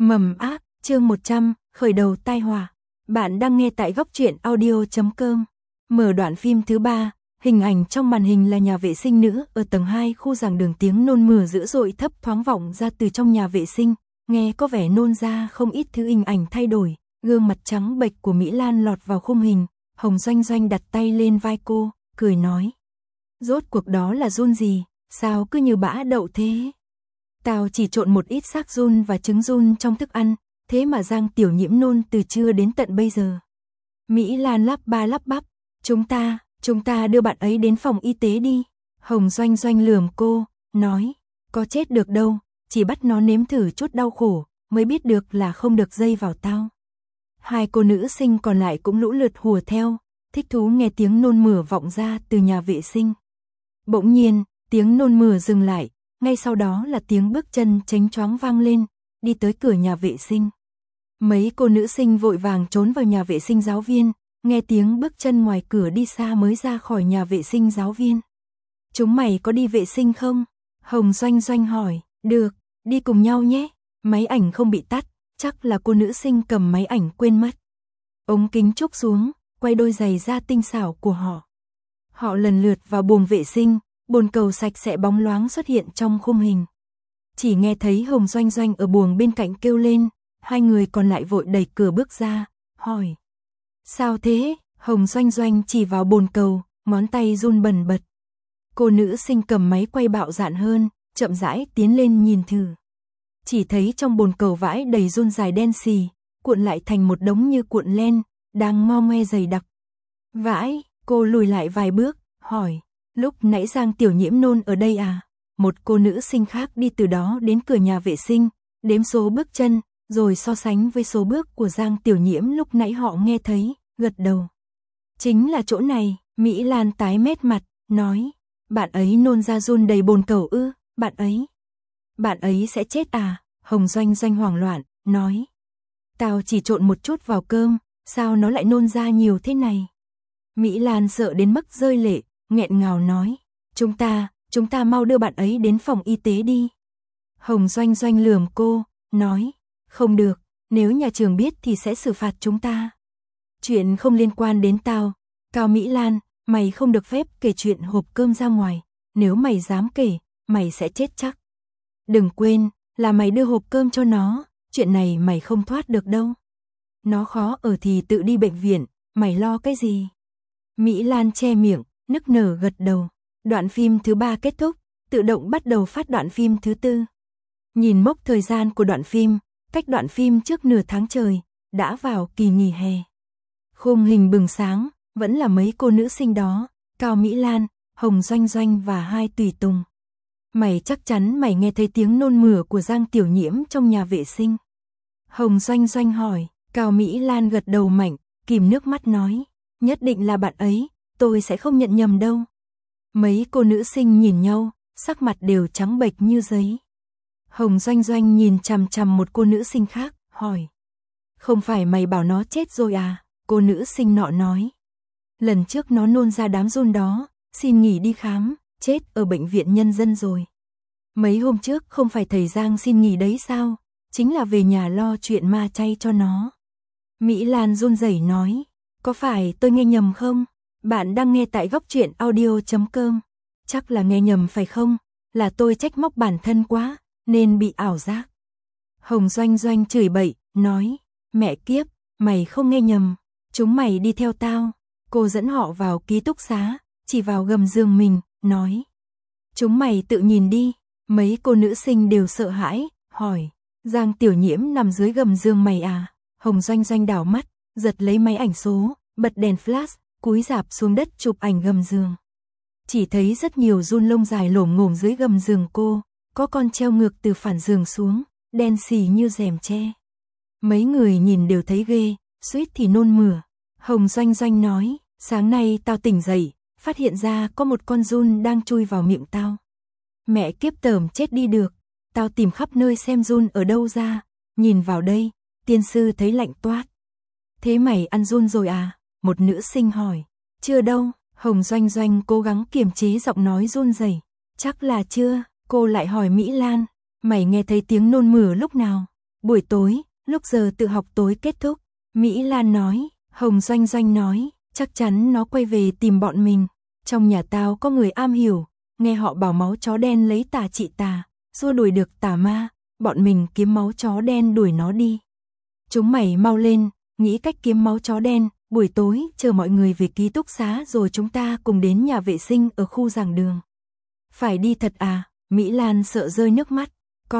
Mầm ác, chương 100, khởi đầu tai họa. Bạn đang nghe tại góc truyện audio.com. Mở đoạn phim thứ 3, hình ảnh trong màn hình là nhà vệ sinh nữ ở tầng 2 khu giảng đường, tiếng nôn mửa dữ dội thấp thoáng vọng ra từ trong nhà vệ sinh, nghe có vẻ nôn ra không ít thứ. Hình ảnh thay đổi, gương mặt trắng bệch của Mỹ Lan lọt vào khung hình, Hồng Doanh Doanh đặt tay lên vai cô, cười nói. Rốt cuộc đó là giun gì, sao cứ như bã đậu thế? Tao chỉ trộn một ít xác giun và trứng giun trong thức ăn, thế mà Giang Tiểu Nhiễm nôn từ trưa đến tận bây giờ. Mỹ Lan lắp ba lắp bắp, chúng ta đưa bạn ấy đến phòng y tế đi. Hồng Doanh Doanh lườm cô, nói, có chết được đâu, chỉ bắt nó nếm thử chút đau khổ, mới biết được là không được dây vào tao. Hai cô nữ sinh còn lại cũng lũ lượt hùa theo, thích thú nghe tiếng nôn mửa vọng ra từ nhà vệ sinh. Bỗng nhiên, tiếng nôn mửa dừng lại, ngay sau đó là tiếng bước chân chánh choáng vang lên, đi tới cửa nhà vệ sinh. Mấy cô nữ sinh vội vàng trốn vào nhà vệ sinh giáo viên, nghe tiếng bước chân ngoài cửa đi xa mới ra khỏi nhà vệ sinh giáo viên. Chúng mày có đi vệ sinh không? Hồng Doanh Doanh hỏi, được, đi cùng nhau nhé. Máy ảnh không bị tắt, chắc là cô nữ sinh cầm máy ảnh quên mất. Ống kính trúc xuống, quay đôi giày da tinh xảo của họ. Họ lần lượt vào buồng vệ sinh, bồn cầu sạch sẽ bóng loáng xuất hiện trong khung hình. Chỉ nghe thấy Hồng Doanh Doanh ở buồng bên cạnh kêu lên, hai người còn lại vội đẩy cửa bước ra, hỏi. Sao thế? Hồng Doanh Doanh chỉ vào bồn cầu, ngón tay run bần bật. Cô nữ sinh cầm máy quay bạo dạn hơn, chậm rãi tiến lên nhìn thử. Chỉ thấy trong bồn cầu vãi đầy giun dài đen xì, cuộn lại thành một đống như cuộn len, đang ngo ngoe dày đặc. Vãi, cô lùi lại vài bước, hỏi. Lúc nãy Giang Tiểu Nhiễm nôn ở đây à? Một cô nữ sinh khác đi từ đó đến cửa nhà vệ sinh, đếm số bước chân, rồi so sánh với số bước của Giang Tiểu Nhiễm lúc nãy họ nghe thấy, gật đầu. Chính là chỗ này, Mỹ Lan tái mét mặt, nói. Bạn ấy nôn ra giun đầy bồn cầu ư? Bạn ấy sẽ chết à? Hồng Doanh Doanh hoảng loạn, nói. Tao chỉ trộn một chút vào cơm, sao nó lại nôn ra nhiều thế này? Mỹ Lan sợ đến mức rơi lệ, nghẹn ngào nói, chúng ta mau đưa bạn ấy đến phòng y tế đi. Hồng Doanh Doanh lườm cô, nói, không được, nếu nhà trường biết thì sẽ xử phạt chúng ta. Chuyện không liên quan đến tao. Cao Mỹ Lan, mày không được phép kể chuyện hộp cơm ra ngoài, nếu mày dám kể, mày sẽ chết chắc. Đừng quên, là mày đưa hộp cơm cho nó, chuyện này mày không thoát được đâu. Nó khó ở thì tự đi bệnh viện, mày lo cái gì? Mỹ Lan che miệng, nức nở gật đầu. Đoạn phim thứ 3 kết thúc, tự động bắt đầu phát đoạn phim thứ 4. Nhìn mốc thời gian của đoạn phim, cách đoạn phim trước nửa tháng trời, đã vào kỳ nghỉ hè. Khung hình bừng sáng, vẫn là mấy cô nữ sinh đó, Cao Mỹ Lan, Hồng Doanh Doanh và hai tùy tùng. Mày chắc chắn mày nghe thấy tiếng nôn mửa của Giang Tiểu Nhiễm trong nhà vệ sinh. Hồng Doanh Doanh hỏi, Cao Mỹ Lan gật đầu mạnh, kìm nước mắt nói, nhất định là bạn ấy, tôi sẽ không nhận nhầm đâu. Mấy cô nữ sinh nhìn nhau, sắc mặt đều trắng bệch như giấy. Hồng Doanh Doanh nhìn chằm chằm một cô nữ sinh khác, hỏi. Không phải mày bảo nó chết rồi à? Cô nữ sinh nọ nói. Lần trước nó nôn ra đám giun đó, xin nghỉ đi khám, chết ở bệnh viện nhân dân rồi. Mấy hôm trước không phải thầy Giang xin nghỉ đấy sao? Chính là về nhà lo chuyện ma chay cho nó. Mỹ Lan run rẩy nói. Có phải tôi nghe nhầm không? Bạn đang nghe tại góc truyện audio.com. Chắc là nghe nhầm phải không? Là tôi trách móc bản thân quá, nên bị ảo giác. Hồng Doanh Doanh chửi bậy, nói. Mẹ kiếp, mày không nghe nhầm. Chúng mày đi theo tao. Cô dẫn họ vào ký túc xá, chỉ vào gầm giường mình, nói. Chúng mày tự nhìn đi. Mấy cô nữ sinh đều sợ hãi, hỏi. Giang Tiểu Nhiễm nằm dưới gầm giường mày à? Hồng Doanh Doanh đảo mắt, giật lấy máy ảnh số, bật đèn flash, cúi rạp xuống đất chụp ảnh gầm giường. Chỉ thấy rất nhiều giun lông dài lổm ngổm dưới gầm giường cô, có con treo ngược từ phản giường xuống, đen xì như rèm tre. Mấy người nhìn đều thấy ghê, suýt thì nôn mửa. Hồng Doanh Doanh nói, sáng nay tao tỉnh dậy, phát hiện ra có một con giun đang chui vào miệng tao. Mẹ kiếp tởm chết đi được, tao tìm khắp nơi xem giun ở đâu ra, nhìn vào đây, tiên sư thấy lạnh toát. Thế mày ăn giun rồi à? Một nữ sinh hỏi. Chưa đâu, Hồng Doanh Doanh cố gắng kiềm chế giọng nói run rẩy. Chắc là chưa, cô lại hỏi Mỹ Lan. Mày nghe thấy tiếng nôn mửa lúc nào? Buổi tối, lúc giờ tự học tối kết thúc, Mỹ Lan nói, Hồng Doanh Doanh nói, chắc chắn nó quay về tìm bọn mình. Trong nhà tao có người am hiểu, nghe họ bảo máu chó đen lấy tà trị tà, xua đuổi được tà ma, bọn mình kiếm máu chó đen đuổi nó đi. Chúng mày mau lên, nghĩ cách kiếm máu chó đen, buổi tối chờ mọi người về ký túc xá rồi chúng ta cùng đến nhà vệ sinh ở khu giảng đường. Phải đi thật à? Mỹ Lan sợ rơi nước mắt.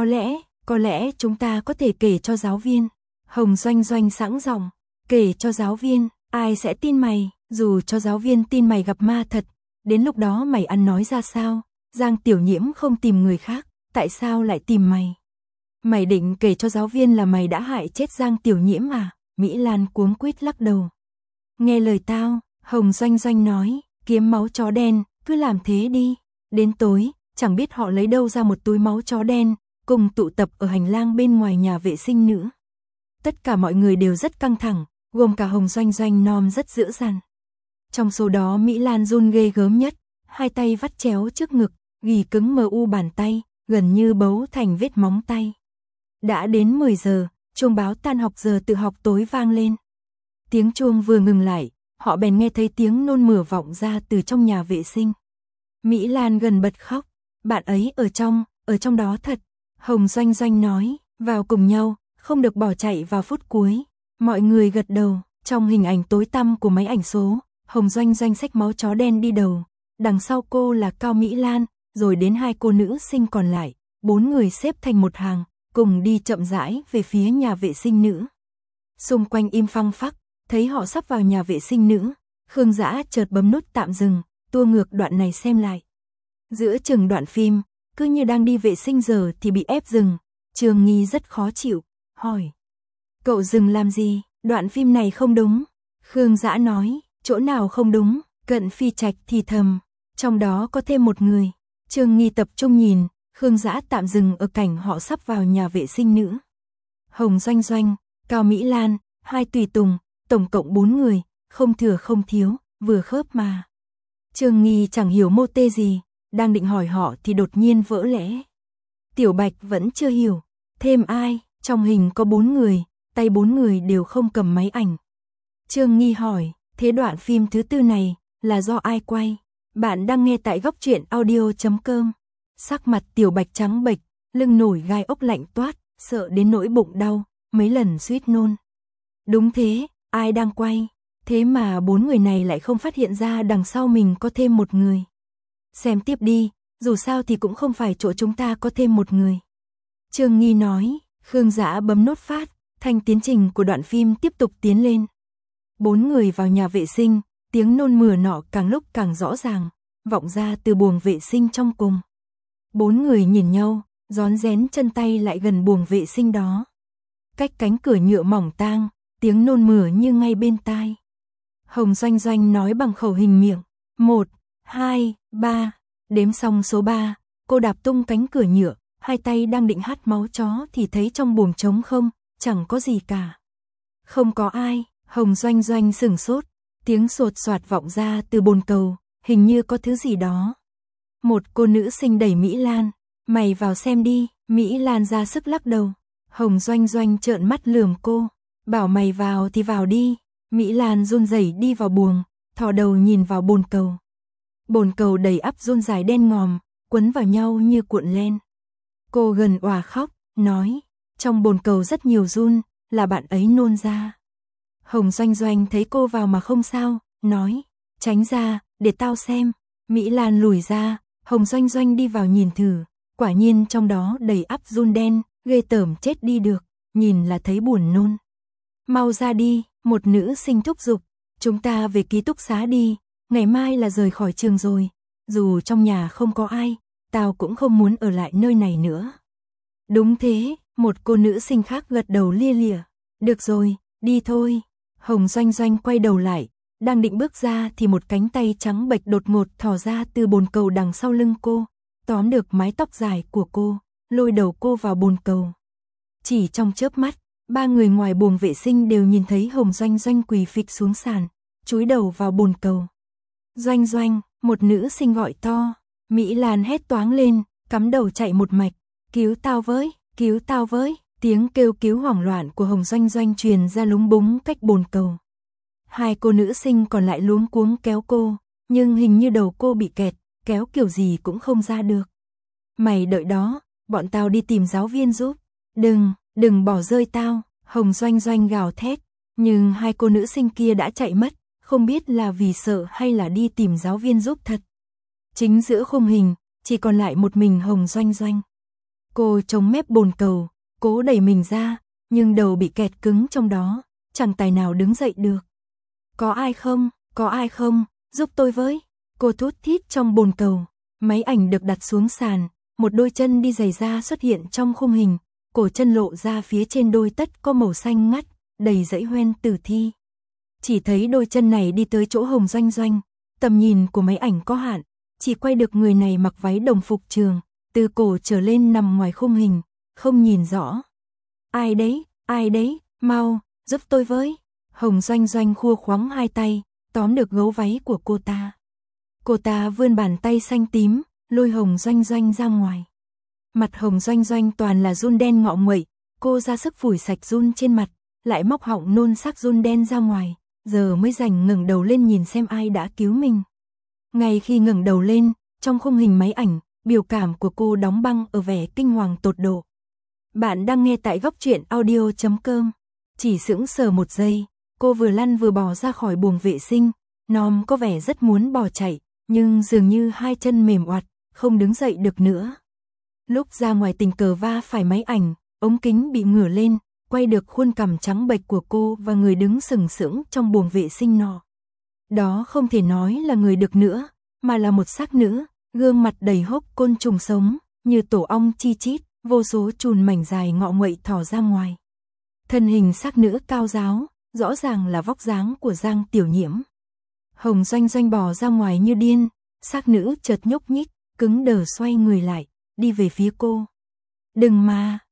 Có lẽ chúng ta có thể kể cho giáo viên. Hồng Doanh Doanh sẵn giọng, kể cho giáo viên, ai sẽ tin mày, dù cho giáo viên tin mày gặp ma thật, đến lúc đó mày ăn nói ra sao? Giang Tiểu Nhiễm không tìm người khác, tại sao lại tìm mày? Mày định kể cho giáo viên là mày đã hại chết Giang Tiểu Nhiễm à? Mỹ Lan cuống quýt lắc đầu. Nghe lời tao, Hồng Doanh Doanh nói, kiếm máu chó đen, cứ làm thế đi. Đến tối, chẳng biết họ lấy đâu ra một túi máu chó đen, cùng tụ tập ở hành lang bên ngoài nhà vệ sinh nữ. Tất cả mọi người đều rất căng thẳng, gồm cả Hồng Doanh Doanh nom rất dữ dằn. Trong số đó Mỹ Lan run ghê gớm nhất, hai tay vắt chéo trước ngực, ghì cứng mờ u bàn tay, gần như bấu thành vết móng tay. Đã đến 10 giờ, chuông báo tan học giờ tự học tối vang lên. Tiếng chuông vừa ngừng lại, họ bèn nghe thấy tiếng nôn mửa vọng ra từ trong nhà vệ sinh. Mỹ Lan gần bật khóc, bạn ấy ở trong đó thật. Hồng Doanh Doanh nói, vào cùng nhau, không được bỏ chạy vào phút cuối. Mọi người gật đầu, trong hình ảnh tối tăm của máy ảnh số, Hồng Doanh Doanh xách máu chó đen đi đầu. Đằng sau cô là Cao Mỹ Lan, rồi đến hai cô nữ sinh còn lại, 4 người xếp thành một hàng, cùng đi chậm rãi về phía nhà vệ sinh nữ. Xung quanh im phăng phắc, thấy họ sắp vào nhà vệ sinh nữ, Khương Dã chợt bấm nút tạm dừng, tua ngược đoạn này xem lại. Giữa chừng đoạn phim, cứ như đang đi vệ sinh giờ thì bị ép dừng, Trường Nghi rất khó chịu, hỏi. Cậu dừng làm gì, đoạn phim này không đúng. Khương Dã nói, chỗ nào không đúng, Cận Phi Trạch thì thầm, trong đó có thêm một người. Trường Nghi tập trung nhìn, Khương Dã tạm dừng ở cảnh họ sắp vào nhà vệ sinh nữ. Hồng Doanh Doanh, Cao Mỹ Lan, hai tùy tùng, tổng cộng 4 người, không thừa không thiếu, vừa khớp mà. Trường Nghi chẳng hiểu mô tê gì, đang định hỏi họ thì đột nhiên vỡ lẽ. Tiểu Bạch vẫn chưa hiểu, thêm ai, trong hình có 4 người, tay 4 người đều không cầm máy ảnh. Trường Nghi hỏi, thế đoạn phim thứ tư này là do ai quay? Bạn đang nghe tại góc truyện audio.com. Sắc mặt Tiểu Bạch trắng bệch, lưng nổi gai ốc lạnh toát, sợ đến nỗi bụng đau, mấy lần suýt nôn. Đúng thế, ai đang quay? Thế mà 4 người này lại không phát hiện ra đằng sau mình có thêm một người. Xem tiếp đi, dù sao thì cũng không phải chỗ chúng ta có thêm một người. Trường Nghi nói, Khương Dã bấm nốt phát, thanh tiến trình của đoạn phim tiếp tục tiến lên. 4 người vào nhà vệ sinh, tiếng nôn mửa nọ càng lúc càng rõ ràng, vọng ra từ buồng vệ sinh trong cùng. 4 người nhìn nhau, rón rén chân tay lại gần buồng vệ sinh đó. Cách cánh cửa nhựa mỏng tang, tiếng nôn mửa như ngay bên tai. Hồng Doanh Doanh nói bằng khẩu hình miệng, 1, 2, 3, đếm xong số 3, cô đạp tung cánh cửa nhựa, hai tay đang định hắt máu chó thì thấy trong buồng trống không, chẳng có gì cả. Không có ai, Hồng Doanh Doanh sửng sốt, tiếng sột soạt vọng ra từ bồn cầu, hình như có thứ gì đó. Một cô nữ sinh đẩy Mỹ Lan, mày vào xem đi, Mỹ Lan ra sức lắc đầu. Hồng Doanh Doanh trợn mắt lườm cô, bảo mày vào thì vào đi. Mỹ Lan run rẩy đi vào buồng, thò đầu nhìn vào bồn cầu. Bồn cầu đầy ắp giun dài đen ngòm, quấn vào nhau như cuộn len. Cô gần òa khóc, nói, trong bồn cầu rất nhiều giun, là bạn ấy nôn ra. Hồng Doanh Doanh thấy cô vào mà không sao, nói, tránh ra, để tao xem. Mỹ Lan lùi ra, Hồng Doanh Doanh đi vào nhìn thử, quả nhiên trong đó đầy ắp giun đen, ghê tởm chết đi được, nhìn là thấy buồn nôn. Mau ra đi, một nữ sinh thúc giục, chúng ta về ký túc xá đi, ngày mai là rời khỏi trường rồi, dù trong nhà không có ai, tao cũng không muốn ở lại nơi này nữa. Đúng thế, một cô nữ sinh khác gật đầu lia lịa, được rồi, đi thôi. Hồng Doanh Doanh quay đầu lại, đang định bước ra thì một cánh tay trắng bệch đột ngột thò ra từ bồn cầu đằng sau lưng cô, tóm được mái tóc dài của cô, lôi đầu cô vào bồn cầu. Chỉ trong chớp mắt, 3 người ngoài buồng vệ sinh đều nhìn thấy Hồng Doanh Doanh quỳ phịch xuống sàn, chúi đầu vào bồn cầu. Doanh Doanh, một nữ sinh gọi to, Mỹ Lan hét toáng lên, cắm đầu chạy một mạch, cứu tao với, Tiếng kêu cứu hoảng loạn của Hồng Doanh Doanh truyền ra lúng búng cách bồn cầu. Hai cô nữ sinh còn lại luống cuống kéo cô, nhưng hình như đầu cô bị kẹt, kéo kiểu gì cũng không ra được. Mày đợi đó, bọn tao đi tìm giáo viên giúp. Đừng bỏ rơi tao, Hồng Doanh Doanh gào thét, nhưng hai cô nữ sinh kia đã chạy mất, không biết là vì sợ hay là đi tìm giáo viên giúp thật. Chính giữa khung hình, chỉ còn lại một mình Hồng Doanh Doanh. Cô chống mép bồn cầu, cố đẩy mình ra, nhưng đầu bị kẹt cứng trong đó, chẳng tài nào đứng dậy được. Có ai không, giúp tôi với. Cô thút thít trong bồn cầu, máy ảnh được đặt xuống sàn, một đôi chân đi giày da xuất hiện trong khung hình, cổ chân lộ ra phía trên đôi tất có màu xanh ngắt, đầy dãy hoen tử thi. Chỉ thấy đôi chân này đi tới chỗ Hồng Doanh Doanh, tầm nhìn của máy ảnh có hạn, chỉ quay được người này mặc váy đồng phục trường, từ cổ trở lên nằm ngoài khung hình, không nhìn rõ. Ai đấy, mau, giúp tôi với. Hồng Doanh Doanh khua khoắng hai tay, tóm được gấu váy của cô ta. Cô ta vươn bàn tay xanh tím, lôi Hồng Doanh Doanh ra ngoài. Mặt Hồng Doanh Doanh toàn là run đen ngọ nguậy, cô ra sức phủi sạch run trên mặt, lại móc họng nôn xác run đen ra ngoài, giờ mới rảnh ngẩng đầu lên nhìn xem ai đã cứu mình. Ngay khi ngẩng đầu lên, trong khung hình máy ảnh, biểu cảm của cô đóng băng ở vẻ kinh hoàng tột độ. Bạn đang nghe tại góc truyện audio.com. Chỉ sững sờ một giây, cô vừa lăn vừa bò ra khỏi buồng vệ sinh, Nom có vẻ rất muốn bỏ chạy, nhưng dường như hai chân mềm oặt, không đứng dậy được nữa. Lúc ra ngoài tình cờ va phải máy ảnh, ống kính bị ngửa lên, quay được khuôn cằm trắng bệch của cô và người đứng sừng sững trong buồng vệ sinh nọ. Đó không thể nói là người được nữa, mà là một xác nữ, gương mặt đầy hốc côn trùng sống, như tổ ong chi chít, vô số chùn mảnh dài ngọ nguậy thò ra ngoài. Thân hình xác nữ cao ráo, rõ ràng là vóc dáng của Giang Tiểu Nhiễm. Hồng Doanh Doanh bò ra ngoài như điên, xác nữ chợt nhúc nhích, cứng đờ xoay người lại, đi về phía cô. Đừng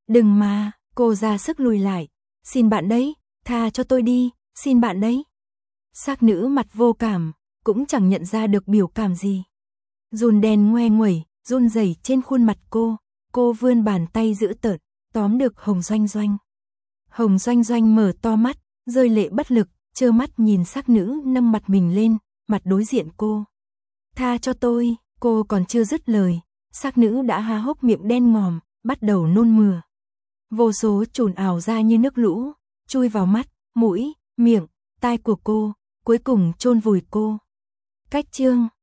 mà, cô ra sức lùi lại. Xin bạn đấy, tha cho tôi đi, xin bạn đấy. Xác nữ mặt vô cảm, cũng chẳng nhận ra được biểu cảm gì. Run đen ngoe nguẩy, run rẩy trên khuôn mặt cô vươn bàn tay giữ tợn, tóm được Hồng Doanh Doanh. Hồng Doanh Doanh mở to mắt, rơi lệ bất lực, trơ mắt nhìn xác nữ nâng mặt mình lên, mặt đối diện cô. Tha cho tôi, cô còn chưa dứt lời, xác nữ đã há hốc miệng đen ngòm, bắt đầu nôn mửa. Vô số chùn ảo ra như nước lũ, chui vào mắt, mũi, miệng, tai của cô, cuối cùng chôn vùi cô. Cách chương